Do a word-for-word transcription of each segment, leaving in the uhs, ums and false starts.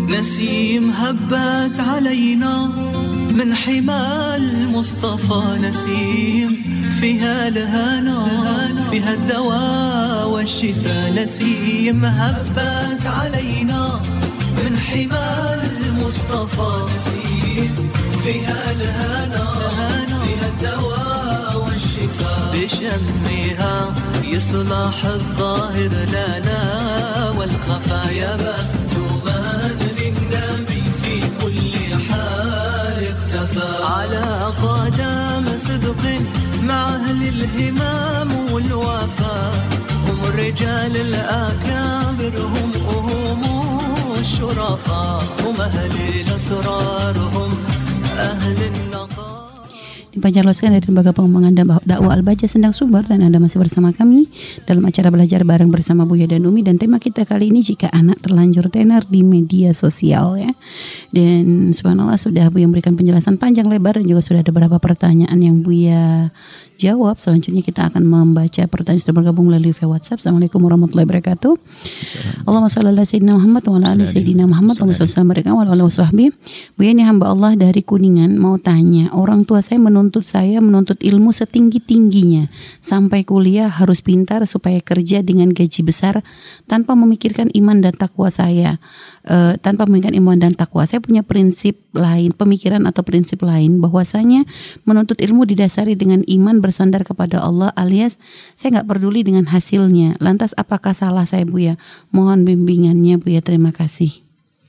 نسيم هبت علينا من حمى المصطفى نسيم فيها الهنا فيها الدواء والشفاء نسيم هبت علينا من حمى المصطفى نسيم فيها الهنا فيها الدواء والشفاء بشمها يصلح الظاهر لنا والخفايا بخت من للنبي في كل حال اختفى على قدم صدق مع أهل الهمام والوفاء هم الرجال الأكابر هم هم الشرفاء هم أهل الأسرار هم أهل النقاء. Dipancarloskan dari Lembaga Pengembangan Dakwah Al-Baja Sendang Sumber, dan Anda masih bersama kami dalam acara belajar bareng bersama Buya dan Umi, dan tema kita kali ini jika anak terlanjur tenar di media sosial ya. Dan subhanallah sudah Buya memberikan penjelasan panjang lebar dan juga sudah ada beberapa pertanyaan yang Buya jawab. Selanjutnya kita akan membaca pertanyaan sudah bergabung melalui via WhatsApp. Assalamualaikum warahmatullahi wabarakatuh. Allahumma shalli ala sayyidina Muhammad wa ala ali sayyidina Muhammad wa sallallahu alaihi wasallam. Buya, ini hamba Allah dari Kuningan mau tanya, orang tua saya menuntut saya menuntut ilmu setinggi-tingginya sampai kuliah harus pintar supaya kerja dengan gaji besar tanpa memikirkan iman dan takwa saya. E, tanpa memikirkan iman dan takwa saya punya prinsip lain, pemikiran atau prinsip lain bahwasanya menuntut ilmu didasari dengan iman bersandar kepada Allah, alias saya nggak peduli dengan hasilnya. Lantas apakah salah saya, Buya? Mohon bimbingannya, Buya. Terima kasih.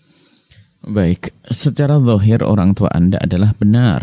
Baik, secara zahir orang tua Anda adalah benar.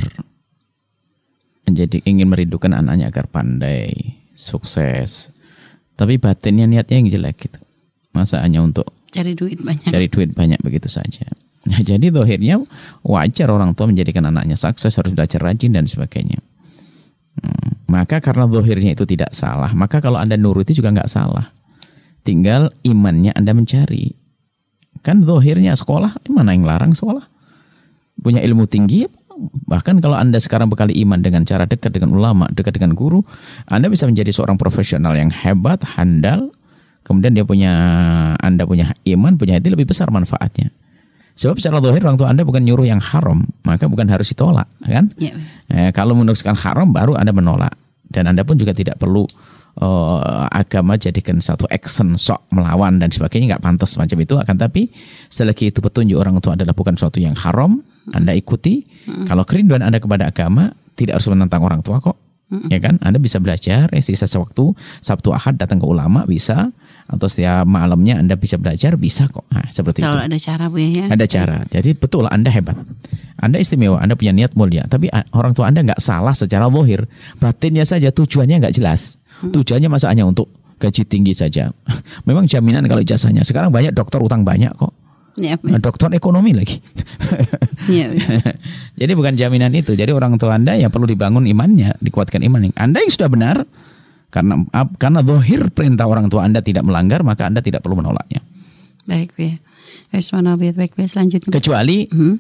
Jadi ingin merindukan anaknya agar pandai, sukses. Tapi batinnya niatnya yang jelek gitu. Masa hanya untuk cari duit banyak. Cari duit banyak begitu saja. Nah, jadi zahirnya wajar orang tua menjadikan anaknya sukses, harus belajar rajin dan sebagainya. Hmm, maka karena zahirnya itu tidak salah, maka kalau Anda nuruti juga nggak salah. Tinggal imannya Anda mencari. Kan zahirnya sekolah, mana yang larang sekolah? Punya ilmu tinggi, bahkan kalau Anda sekarang bekali iman dengan cara dekat dengan ulama, dekat dengan guru, Anda bisa menjadi seorang profesional yang hebat, handal. Kemudian dia punya, Anda punya iman, punya hati, lebih besar manfaatnya. Sebab secara zahir orang tua Anda bukan nyuruh yang haram, maka bukan harus ditolak, kan? Ya. Eh, kalau menuliskan haram baru Anda menolak, dan Anda pun juga tidak perlu uh, agama jadikan satu action sok melawan dan sebagainya, nggak pantas macam itu. Akan tapi selagi itu petunjuk orang tua adalah bukan sesuatu yang haram, Anda ikuti. Hmm. Kalau kerinduan Anda kepada agama tidak harus menentang orang tua kok, hmm. ya kan? Anda bisa belajar, eh, sisa sewaktu Sabtu Ahad datang ke ulama bisa. Atau setiap malamnya Anda bisa belajar, bisa kok. Nah, seperti kalau itu. Ada cara, Bu ya. Ada cara. Jadi betul Anda hebat. Anda istimewa, Anda punya niat mulia. Tapi orang tua Anda nggak salah secara zahir. Batinnya saja tujuannya nggak jelas. Hmm. Tujuannya masa hanya untuk gaji tinggi saja. Memang jaminan kalau ijazahnya. Sekarang banyak dokter utang banyak kok. Ya, nah, dokter ekonomi lagi. Ya, ya. Jadi bukan jaminan itu. Jadi orang tua Anda ya perlu dibangun imannya, dikuatkan iman. Anda yang sudah benar, Karena karena zahir perintah orang tua Anda tidak melanggar, maka Anda tidak perlu menolaknya. Baik, ya. Baik, baik, baik. Selanjutnya. Kecuali hmm?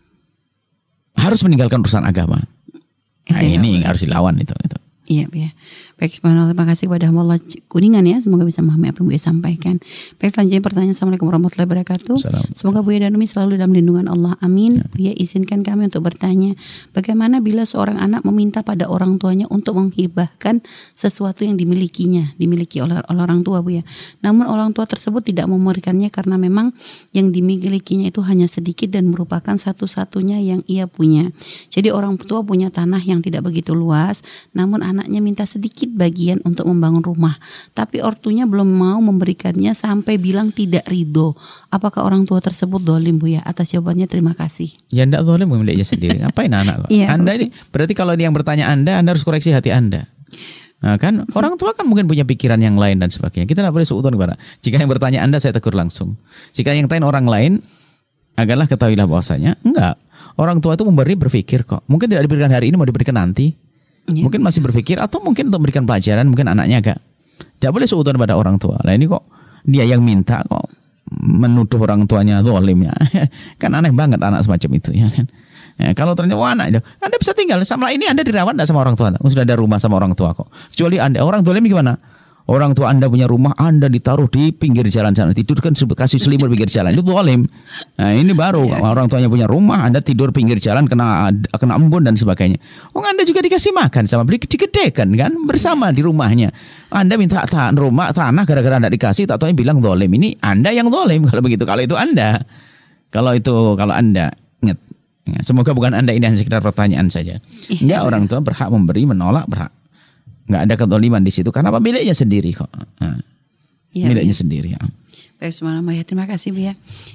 harus meninggalkan urusan agama. Nah, ya, ini ya. Harus dilawan itu. itu. Iya, ya. Baik, terima kasih kepada Allah Kuningan ya. Semoga bisa memahami apa yang Buya sampaikan. Baik, selanjutnya pertanyaan. Assalamualaikum warahmatullahi wabarakatuh. Semoga Buya dan Umi selalu dalam lindungan Allah. Amin. Ya. Buya, izinkan kami untuk bertanya, bagaimana bila seorang anak meminta pada orang tuanya untuk menghibahkan sesuatu yang dimilikinya, dimiliki oleh, oleh orang tua, Buya. Namun orang tua tersebut tidak memberikannya karena memang yang dimilikinya itu hanya sedikit dan merupakan satu-satunya yang ia punya. Jadi orang tua punya tanah yang tidak begitu luas, namun anaknya minta sedikit bagian untuk membangun rumah, tapi ortunya belum mau memberikannya sampai bilang tidak ridho. Apakah orang tua tersebut zalim, Buya? Atas jawabannya terima kasih. Ya enggak zalim, miliknya sendiri. Ngapain anak kok? Ya, Anda ini berarti kalau dia yang bertanya Anda, Anda harus koreksi hati Anda. Nah, kan orang tua kan mungkin punya pikiran yang lain dan sebagainya. Kita tidak boleh suudzon kepada. Jika yang bertanya Anda, saya tegur langsung. Jika yang tanya orang lain, agarlah ketahuilah bahwasanya enggak. Orang tua itu memberi berpikir kok. Mungkin tidak diberikan hari ini, mau diberikan nanti. Ya. Mungkin masih berpikir, atau mungkin untuk memberikan pelajaran, mungkin anaknya agak. Tidak boleh suudzon pada orang tua. Nah ini kok dia yang minta kok menuduh orang tuanya zalim ya. Kan aneh banget anak semacam itu ya kan. Ya, kalau ternyata wah anak itu, Anda bisa tinggal sama ini, Anda dirawat tidak sama orang tua, sudah ada rumah sama orang tua kok. Kecuali Anda orang zalim gimana? Orang tua Anda punya rumah, Anda ditaruh di pinggir jalan sana, tidur kan kasih selimut pinggir jalan, itu zalim. Nah, ini baru ya, orang tuanya punya rumah, Anda tidur pinggir jalan kena kena embun dan sebagainya. Oh, Anda juga dikasih makan sama beli digedekan kan bersama di rumahnya. Anda minta tanah rumah tanah gara-gara Anda dikasih, tak tahu yang bilang zalim. Ini Anda yang zalim kalau begitu. Kalau itu Anda, kalau itu kalau Anda ingat, semoga bukan Anda, ini hanya sekedar pertanyaan saja. Enggak, orang tua berhak memberi, menolak berhak. Nggak ada kezaliman di situ karena apa, miliknya sendiri kok. Nah, ya, miliknya ya. sendiri ya. Baik, subhanallah ya, terima kasih Bu ya.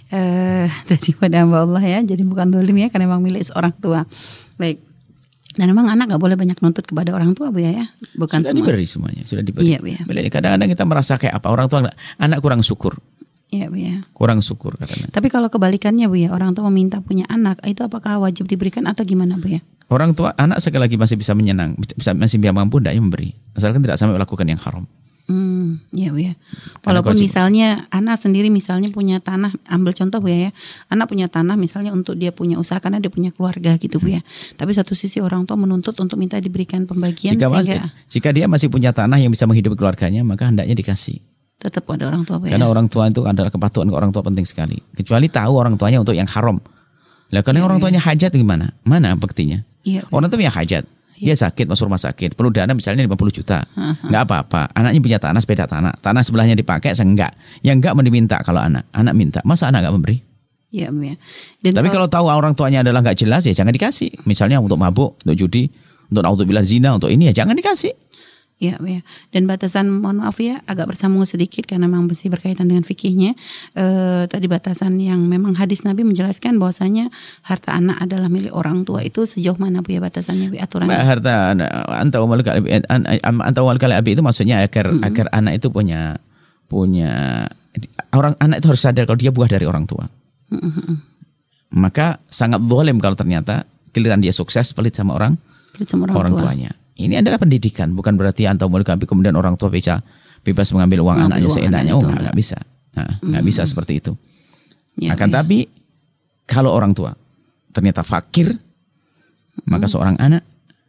Eh, tadi pada hamba Allah ya, jadi bukan zalim ya, karena memang milik seorang tua. Baik. Dan memang anak nggak boleh banyak nuntut kepada orang tua Bu ya, ya. Bukan sudah semua. diberi semuanya, sudah diberi. Iya Bu ya. Kadang-kadang kita merasa kayak apa, orang tua anak kurang syukur. Iya Bu ya. Kurang syukur kadang. Tapi kalau kebalikannya Bu ya, orang tua meminta punya anak, itu apakah wajib diberikan atau gimana Bu ya? Orang tua anak sekali lagi masih bisa menyenang, bisa masih bisa mampu hendaknya memberi, asalkan tidak sampai melakukan yang haram. Hmm, ya Bu ya. Walaupun misalnya anak sendiri misalnya punya tanah, ambil contoh Bu ya, ya. Anak punya tanah misalnya untuk dia punya usaha karena dia punya keluarga gitu Bu ya. Hmm. Tapi satu sisi orang tua menuntut untuk minta diberikan pembagian jika, sehingga masih, jika dia masih punya tanah yang bisa menghidupi keluarganya, maka hendaknya dikasih. Tetap pada orang tua Bu ya. Karena orang tua itu adalah kepatuhan ke orang tua penting sekali. Kecuali tahu orang tuanya untuk yang haram. Lah kalau ya, orang tuanya hajat gimana? Mana buktinya? Ya, orang tuanya hajat. Dia sakit masuk rumah sakit, perlu dana misalnya lima puluh juta. Uh-huh. Enggak apa-apa. Anaknya punya tanah, sepeda tanah. Tanah sebelahnya dipakai, enggak. Yang enggak mau diminta kalau anak. Anak minta. Masa anak enggak memberi? Iya, ya. Dan tapi kalau, kalau tahu orang tuanya adalah enggak jelas, ya jangan dikasih. Misalnya untuk mabuk, untuk judi, untuk naudzubillah zina, untuk ini ya jangan dikasih. Ya, ya. Dan batasan, mohon maaf ya, agak bersambung sedikit karena memang masih berkaitan dengan fikihnya. E, tadi batasan yang memang hadis Nabi menjelaskan bahwasanya harta anak adalah milik orang tua, itu sejauh mana Bu ya batasannya, Bu, aturannya? Harta anta wa malika abi, anta wa malika abi itu maksudnya agar mm-hmm. agar anak itu punya punya orang anak itu harus sadar kalau dia buah dari orang tua. Mm-hmm. Maka sangat zalim kalau ternyata giliran dia sukses pelit sama orang pelit sama orang, orang tua. tuanya. Ini adalah pendidikan, bukan berarti antau mulut kami kemudian orang tua bisa bebas mengambil uang mengambil anaknya uang seenaknya. Anak oh enggak, enggak bisa. Nah, hmm. enggak bisa seperti itu. Ya, Akan ya. Tapi kalau orang tua ternyata fakir, hmm. maka seorang anak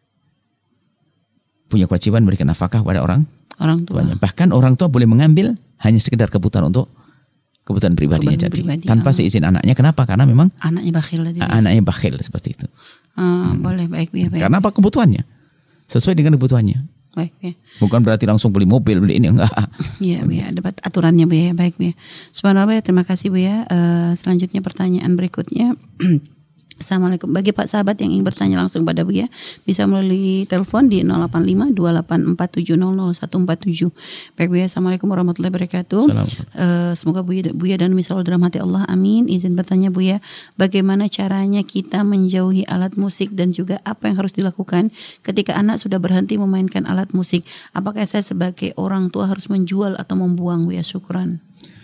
punya kewajiban memberikan nafkah kepada orang orang tuanya. Bahkan orang tua boleh mengambil hanya sekedar kebutuhan untuk kebutuhan pribadinya jadi pribadi, tanpa oh. seizin anaknya. Kenapa? Karena memang anaknya bakhil. Anaknya bakhil seperti itu. Hmm, hmm. Boleh baik, baik. Karena apa kebutuhannya? Sesuai dengan kebutuhannya. Baik ya. Bukan berarti langsung beli mobil, beli ini enggak. Iya, Bu ya, ada aturannya Bu ya. Baik Bu ya. Subhanallah, terima kasih Bu ya. Uh, selanjutnya pertanyaan berikutnya. Assalamualaikum. Bagi Pak sahabat yang ingin bertanya langsung pada Bu ya, bisa melalui telepon di nol delapan lima dua delapan empat tujuh nol nol satu empat tujuh. Baik Bu ya, Assalamualaikum warahmatullahi wabarakatuh. Uh, semoga Bu ya, Bu ya dan misal dalam hati Allah, amin. Izin bertanya Bu ya, bagaimana caranya kita menjauhi alat musik dan juga apa yang harus dilakukan ketika anak sudah berhenti memainkan alat musik? Apakah saya sebagai orang tua harus menjual atau membuang Bu ya? Syukran.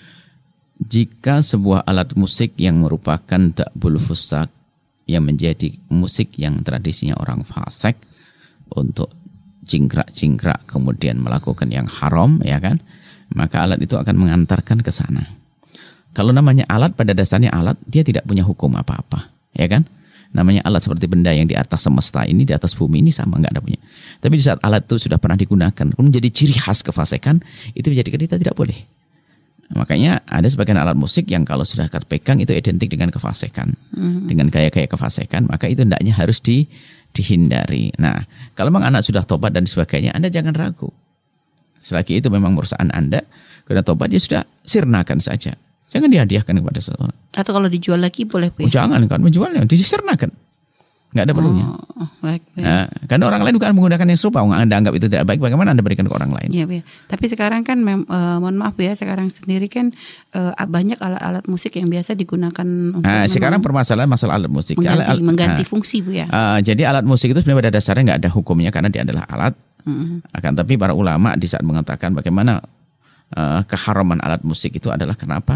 Jika sebuah alat musik yang merupakan dakbul fusak, yang menjadi musik yang tradisinya orang fasik untuk cingkrak-cingkrak kemudian melakukan yang haram, ya kan, maka alat itu akan mengantarkan ke sana. Kalau namanya alat, pada dasarnya alat, dia tidak punya hukum apa-apa, ya kan. Namanya alat seperti benda yang di atas semesta ini, di atas bumi ini sama, nggak ada punya. Tapi di saat alat itu sudah pernah digunakan, menjadi ciri khas kefasikan, itu menjadikan kita tidak boleh. Makanya ada sebagian alat musik yang kalau sudah terpegang itu identik dengan kefasikan, mm-hmm. dengan gaya-gaya kefasikan, maka itu hendaknya harus di, dihindari. Nah, kalau memang anak sudah tobat dan sebagainya, Anda jangan ragu. Selagi itu memang perusahaan Anda, karena tobat dia sudah sirnakan saja. Jangan dihadiahkan kepada seseorang. Atau kalau dijual lagi boleh? Oh, jangan kan, menjualnya disirnakan. Nggak ada perlunya. Oh, baik, baik. Nah, karena orang lain bukan menggunakan yang serupa. Anda anggap itu tidak baik, bagaimana Anda berikan ke orang lain? Iya, ya. Tapi sekarang kan, mem, uh, mohon maaf ya, sekarang sendiri kan uh, banyak alat-alat musik yang biasa digunakan untuk nah, sekarang permasalahan masalah alat musik. Mengganti, alat, mengganti nah, fungsi Bu ya. Uh, jadi alat musik itu sebenarnya pada dasarnya nggak ada hukumnya karena dia adalah alat. Mm-hmm. Akan tapi para ulama di saat mengatakan bagaimana uh, keharaman alat musik itu adalah kenapa?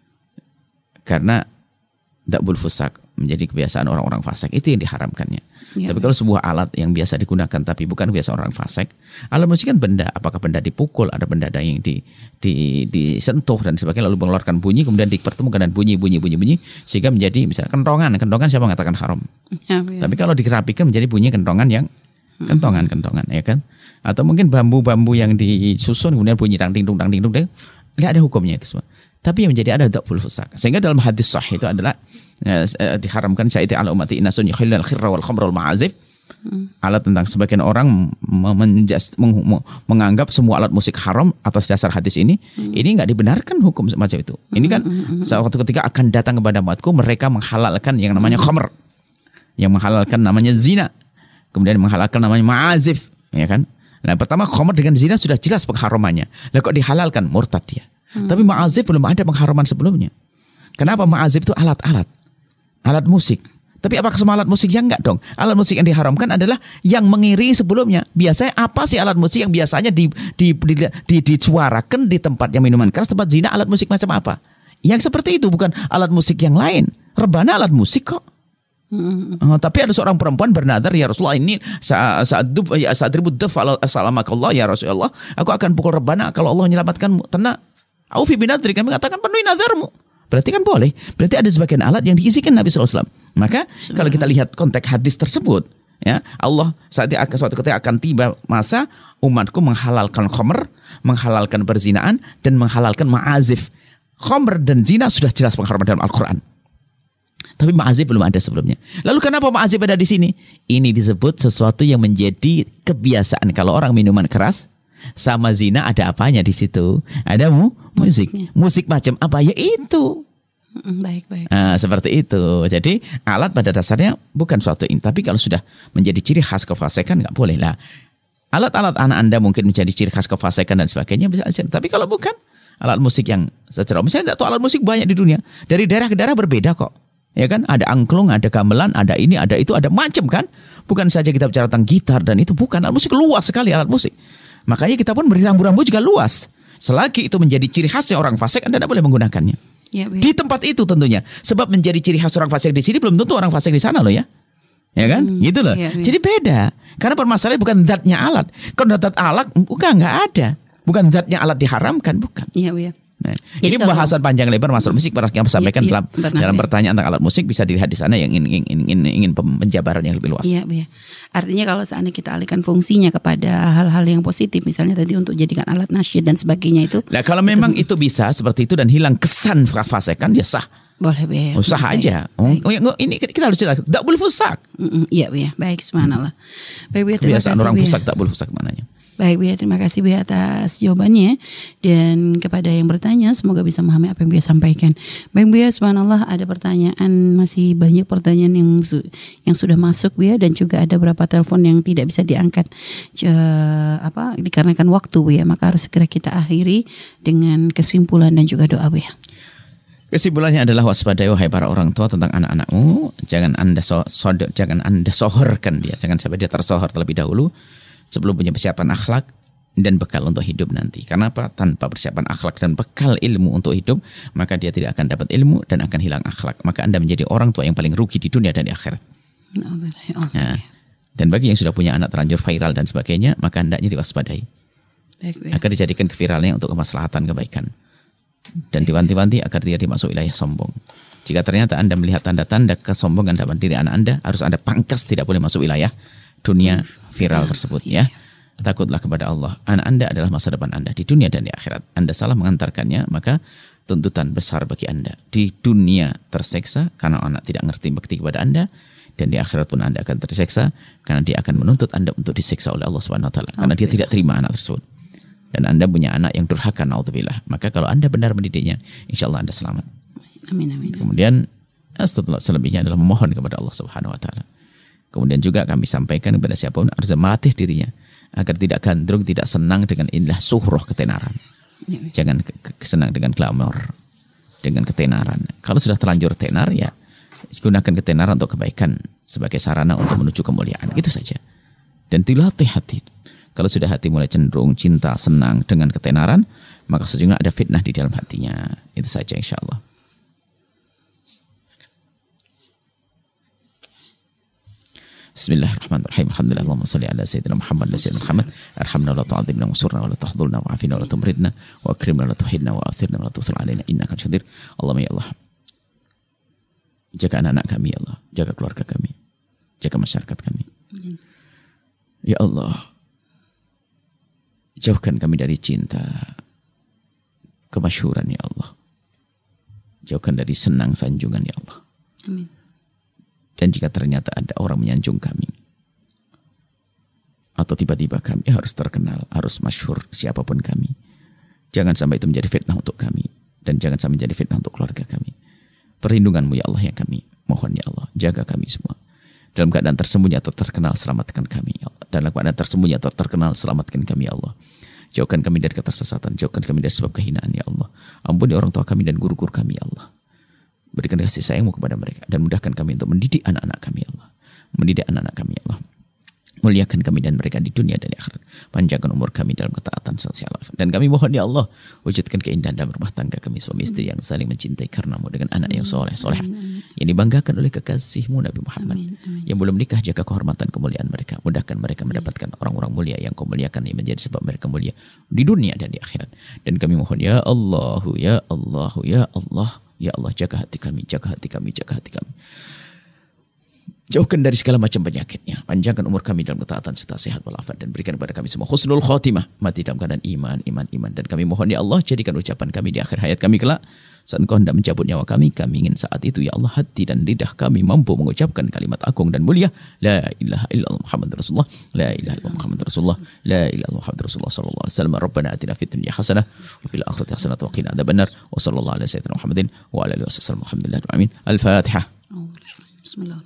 Karena dakbul fusak, menjadi kebiasaan orang-orang fasik, itu yang diharamkannya. Ya, tapi kalau sebuah alat yang biasa digunakan tapi bukan kebiasaan orang fasik, alat musik kan benda, apakah benda dipukul, ada benda yang di, di, disentuh dan sebagainya, lalu mengeluarkan bunyi, kemudian dipertemukan dengan bunyi, bunyi, bunyi, bunyi, sehingga menjadi misalnya kentongan, kentongan siapa mengatakan haram? Ya, ya. Tapi kalau dirapikan menjadi bunyi kentongan yang Kentongan-kentongan ya kan. Atau mungkin bambu-bambu yang disusun kemudian bunyi dang ding dung dang ding dung ding. Enggak ada hukumnya itu semua. Tapi yang menjadi ada dzabul fusak. Sehingga dalam hadis sahih itu adalah eh, diharamkan syaiti ala ummati inasun yukhillal khirra wal khamra wal ma'azif. Hmm. Alat tentang sebagian orang menjas, meng, menganggap semua alat musik haram atas dasar hadis ini. Hmm. Ini enggak dibenarkan hukum semacam itu. Ini kan hmm. suatu ketika akan datang kepada umatku mereka menghalalkan yang namanya khamr. Yang menghalalkan namanya zina. Kemudian menghalalkan namanya ma'azif, ya kan? Nah, pertama khamr dengan zina sudah jelas pengharamannya. Lah kok dihalalkan, murtad dia. Hmm. Tapi ma'azif belum ada pengharaman sebelumnya. Kenapa? Ma'azif itu alat-alat. Alat musik. Tapi apakah semua alat musik? Ya enggak dong. Alat musik yang diharamkan adalah yang mengiringi sebelumnya. Biasanya apa sih alat musik yang biasanya di, di, di, di, disuarakan di tempat yang minuman keras, tempat zina, alat musik macam apa? Yang seperti itu, bukan alat musik yang lain. Rebana alat musik kok. Hmm. Oh, tapi ada seorang perempuan bernadar, ya Rasulullah, ini saat saat dub ya saat ribut daf assalamualaikum ya Rasulullah, aku akan pukul rebana kalau Allah menyelamatkanmu. Tenang. Aufi binadri, kami katakan penuhi nadarmu. Berarti kan boleh. Berarti ada sebagian alat yang diisikan Nabi shallallahu alaihi wasallam. Maka hmm. kalau kita lihat konteks hadis tersebut, ya Allah saat akan suatu ketika akan tiba masa umatku menghalalkan khamr, menghalalkan perzinaan dan menghalalkan ma'azif. Khamr dan zina sudah jelas pengharaman dalam Al-Quran. Tapi ma'azif belum ada sebelumnya. Lalu kenapa ma'azif ada di sini? Ini disebut sesuatu yang menjadi kebiasaan. Kalau orang minuman keras sama zina ada apanya di situ? Ada mu musik. Musiknya. Musik macam apa? Ya itu. Baik, baik. Nah, seperti itu. Jadi alat pada dasarnya bukan suatu ini. Tapi kalau sudah menjadi ciri khas kefasikan nggak boleh lah. Alat-alat anak Anda mungkin menjadi ciri khas kefasikan dan sebagainya bisa aja. Tapi kalau bukan alat musik yang secara misalnya tahu alat musik banyak di dunia. Dari daerah ke daerah berbeda kok. Ya kan, ada angklung, ada gamelan, ada ini, ada itu, ada macam kan. Bukan saja kita bicara tentang gitar dan itu, bukan. Alat musik luas sekali alat musik. Makanya kita pun beri rambu-rambu juga luas. Selagi itu menjadi ciri khasnya orang fasik, Anda tidak boleh menggunakannya. Ya, di tempat itu tentunya. Sebab menjadi ciri khas orang fasik di sini belum tentu orang fasik di sana loh ya. Ya kan, hmm, gitu loh. Ya, ya. Jadi beda. Karena permasalahannya bukan zatnya alat. Kalau zat alat, bukan nggak ada. Bukan zatnya alat diharamkan, bukan. Iya, iya. Nah, ini pembahasan panjang lebar masalah musik pada yang sampaikan iya, dalam iya, dalam pertanyaan tentang alat musik bisa dilihat di sana yang ingin ingin ingin, ingin penjabaran yang lebih luas. Iya, iya. Artinya kalau seandainya kita alihkan fungsinya kepada hal-hal yang positif, misalnya tadi untuk jadikan alat nasyid dan sebagainya itu. Nah, kalau memang itu, itu bisa seperti itu dan hilang kesan fasikan, ya sah. Boleh, ya. Usah aja. Oh, ini kita harus jelas. Tak boleh fusak. Iya, iya. Baik, subhanallah. Baik, Bu. Kebiasaan orang fusak tak boleh fusak mananya. Baik Bu, terima kasih Bu atas jawabannya. Dan kepada yang bertanya, semoga bisa memahami apa yang Bu sampaikan. Baik Bu, subhanallah, ada pertanyaan, masih banyak pertanyaan yang yang sudah masuk Bu, dan juga ada beberapa telepon yang tidak bisa diangkat uh, apa dikarenakan waktu Bu, maka harus segera kita akhiri dengan kesimpulan dan juga doa Bu. Kesimpulannya adalah waspadai wahai para orang tua tentang anak-anakmu. Jangan anda so, so, jangan anda sohorkan dia, jangan sampai dia tersohor terlebih dahulu sebelum punya persiapan akhlak dan bekal untuk hidup nanti. Karena apa? Tanpa persiapan akhlak dan bekal ilmu untuk hidup, maka dia tidak akan dapat ilmu dan akan hilang akhlak. Maka Anda menjadi orang tua yang paling rugi di dunia dan di akhirat. Nah, dan bagi yang sudah punya anak terlanjur viral dan sebagainya, maka hendaknya diwaspadai. Agar dijadikan keviralnya untuk kemaslahatan kebaikan. Dan diwanti-wanti agar tidak dimasuk wilayah sombong. Jika ternyata Anda melihat tanda-tanda kesombongan dalam diri anak Anda, harus Anda pangkas, tidak boleh masuk wilayah dunia viral tersebut ya. Takutlah kepada Allah. Anak Anda adalah masa depan Anda di dunia dan di akhirat. Anda salah mengantarkannya, maka tuntutan besar bagi Anda. Di dunia terseksa karena anak tidak ngerti bakti kepada Anda, dan di akhirat pun Anda akan terseksa karena dia akan menuntut Anda untuk disiksa oleh Allah Subhanahu wa taala karena dia tidak terima anak tersebut. Dan Anda punya anak yang durhaka, naudzubillah. Maka kalau Anda benar mendidiknya, insyaallah Anda selamat. Amin, amin. Kemudian setelah selebihnya adalah memohon kepada Allah Subhanahu wa taala. Kemudian juga kami sampaikan kepada siapapun harus melatih dirinya agar tidak gandrung, tidak senang dengan indah suhroh ketenaran. Ya. Jangan senang dengan glamor, dengan ketenaran. Kalau sudah terlanjur tenar, ya gunakan ketenaran untuk kebaikan sebagai sarana untuk menuju kemuliaan. Itu saja. Dan dilatih hati. Kalau sudah hati mulai cenderung cinta, senang dengan ketenaran, maka sejujurnya ada fitnah di dalam hatinya. Itu saja insya Allah. Bismillahirrahmanirrahim. Alhamdulillah, Allahumma salli ala sayyidina Muhammad wa sayyidina Muhammad. Arhamna wa la tu'adzibna wa surna wa la tahdhulna wa afina wa la tumridna wa akrimna wa la tuhidna wa athirna wa la tuthil alaina innaka qadir. Allahumma ya Allah, jaga anak-anak kami ya Allah, jaga keluarga kami, jaga masyarakat kami. Ya Allah, jauhkan kami dari cinta kemasyhuran ya Allah. Jauhkan dari senang sanjungan ya Allah. Amin. Dan jika ternyata ada orang menyanjung kami, atau tiba-tiba kami harus terkenal, harus masyhur siapapun kami, jangan sampai itu menjadi fitnah untuk kami. Dan jangan sampai menjadi fitnah untuk keluarga kami. Perlindungan-Mu ya Allah yang kami mohon ya Allah. Jaga kami semua. Dalam keadaan tersembunyi atau terkenal, selamatkan kami ya Allah. Dalam keadaan tersembunyi atau terkenal, selamatkan kami ya Allah. Jauhkan kami dari ketersesatan, jauhkan kami dari sebab kehinaan ya Allah. Ampuni orang tua kami dan guru-guru kami ya Allah. Berikan kasih sayang-Mu kepada mereka dan mudahkan kami untuk mendidik anak-anak kami ya Allah. Mendidik anak-anak kami ya Allah. Muliakan kami dan mereka di dunia dan di akhirat. Panjangkan umur kami dalam ketaatan sosial. Dan kami mohon ya Allah, wujudkan keindahan dalam rumah tangga kami, suami istri yang saling mencintai karena-Mu, dengan anak yang soleh soleh yang dibanggakan oleh kekasih-Mu Nabi Muhammad. Amin, amin. Yang belum nikah, jaga kehormatan kemuliaan mereka. Mudahkan mereka mendapatkan orang-orang mulia yang Kau muliakan, yang menjadi sebab mereka mulia di dunia dan di akhirat. Dan kami mohon ya Allah, ya Allah, ya Allah, ya Allah, jaga hati kami, jaga hati kami, jaga hati kami. Jauhkan dari segala macam penyakitnya. Panjangkan umur kami dalam ketaatan serta sehat walafiat. Dan berikan kepada kami semua husnul khotimah. Mati dalam keadaan iman, iman, iman. Dan kami mohon ya Allah, jadikan ucapan kami di akhir hayat kami kelak. Saat Engkau hendak mencabut nyawa kami, kami ingin saat itu ya Allah, hati dan lidah kami mampu mengucapkan kalimat agung dan mulia. La ilaha illallah Muhammad Rasulullah. La ilaha illallah Muhammad Rasulullah. La ilaha illallah Muhammad Rasulullah sallallahu alaihi wasallam. Rabbana atina fid dunya hasanah wa fil akhirati hasanah wa qina adzabannar. Wa sallallahu ala sayyidina Muhammadin wa ala alihi wasallam. Alhamdulillah rabbil alamin. Al-Fatihah. Bismillahirrahmanirrahim.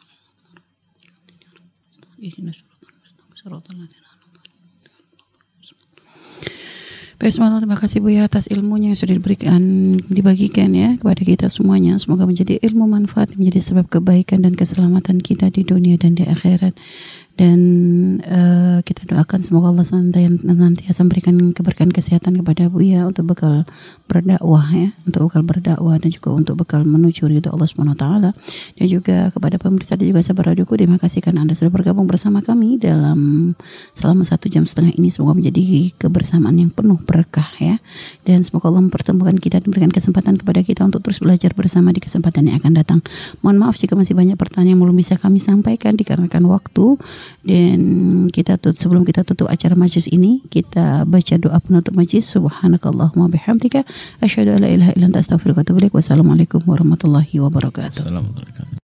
Baik, terima kasih Bu ya atas ilmunya yang sudah diberikan, dibagikan ya kepada kita semuanya. Semoga menjadi ilmu manfaat, menjadi sebab kebaikan dan keselamatan kita di dunia dan di akhirat. Dan uh, kita doakan semoga Allah senantiasa memberikan keberkahan kesehatan kepada Bu ya untuk bekal berdakwah ya, untuk bekal berdakwah dan juga untuk bekal menuju ridha Allah Subhanahu wa taala. Dan juga kepada pemirsa dan juga sahabat radioku, terima kasih karena Anda sudah bergabung bersama kami dalam selama satu jam setengah ini. Semoga menjadi kebersamaan yang penuh berkah ya. Dan semoga Allah mempertemukan kita dan memberikan kesempatan kepada kita untuk terus belajar bersama di kesempatan yang akan datang. Mohon maaf jika masih banyak pertanyaan yang belum bisa kami sampaikan dikarenakan waktu. Dan kita tutup, sebelum kita tutup acara majlis ini, kita baca doa penutup majlis. Subhanakallahumma bihamdika asyhadu an la ilaha illa anta astaghfiruka wa atubu ilaik. Wassalamualaikum warahmatullahi wabarakatuh. Assalamualaikum.